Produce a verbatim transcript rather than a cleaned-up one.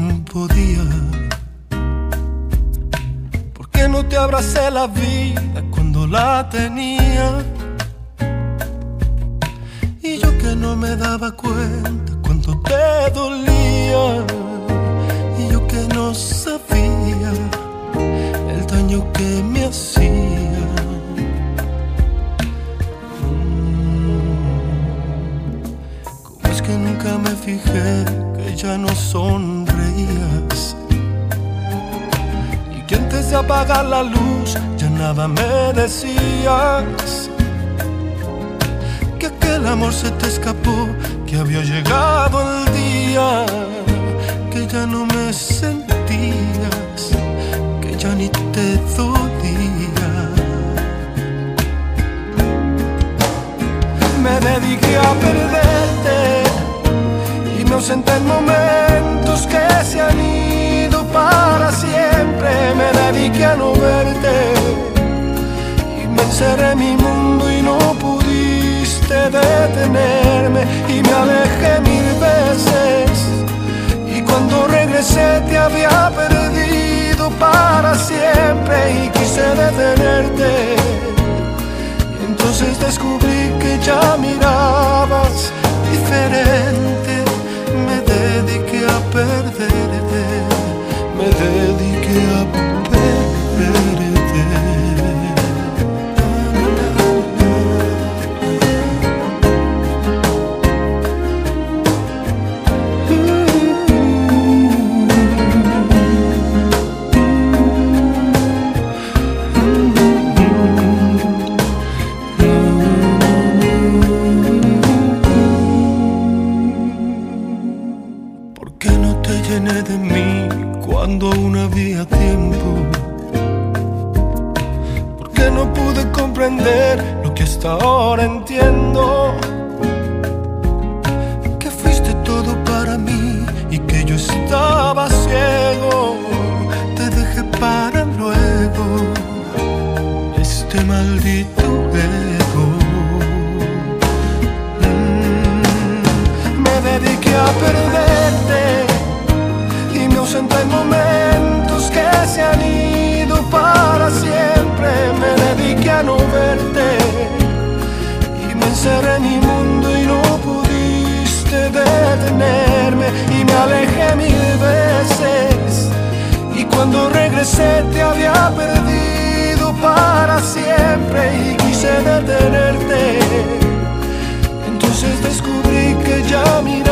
no podía. ¿Por qué no te abracé la vida cuando la tenía? Y yo que no me daba cuenta cuánto te dolía. Y yo que no sabía el daño que me hacía. ¿Cómo es que nunca me fijé que ya no sonreías? Y que antes de apagar la luz ya nada me decías. Que aquel amor se te escapó, que había llegado el día, que ya no me sentías, que ya ni te dolía. Me dediqué a perderte y me ausenté en momentos que se han ido para siempre. Me dediqué a no verte y me encerré en mi mundo y no pudiste detenerme. Y me alejé mil veces y cuando regresé te había perdido para siempre. Y quise detenerte y entonces descubrí que ya mirabas diferente. Me dediqué a perderte, me dediqué a perderte. Llené de mí cuando aún había tiempo. Porque no pude comprender lo que hasta ahora entiendo. Que fuiste todo para mí y que yo estaba ciego. Te dejé para luego este maldito ego. mm, Me dediqué a perderte y me ausenté en momentos que se han ido para siempre. Me dediqué a no verte y me encerré en mi mundo y no pudiste detenerme. Y me alejé mil veces y cuando regresé te había perdido para siempre. Y quise detenerte, entonces descubrí que ya miraba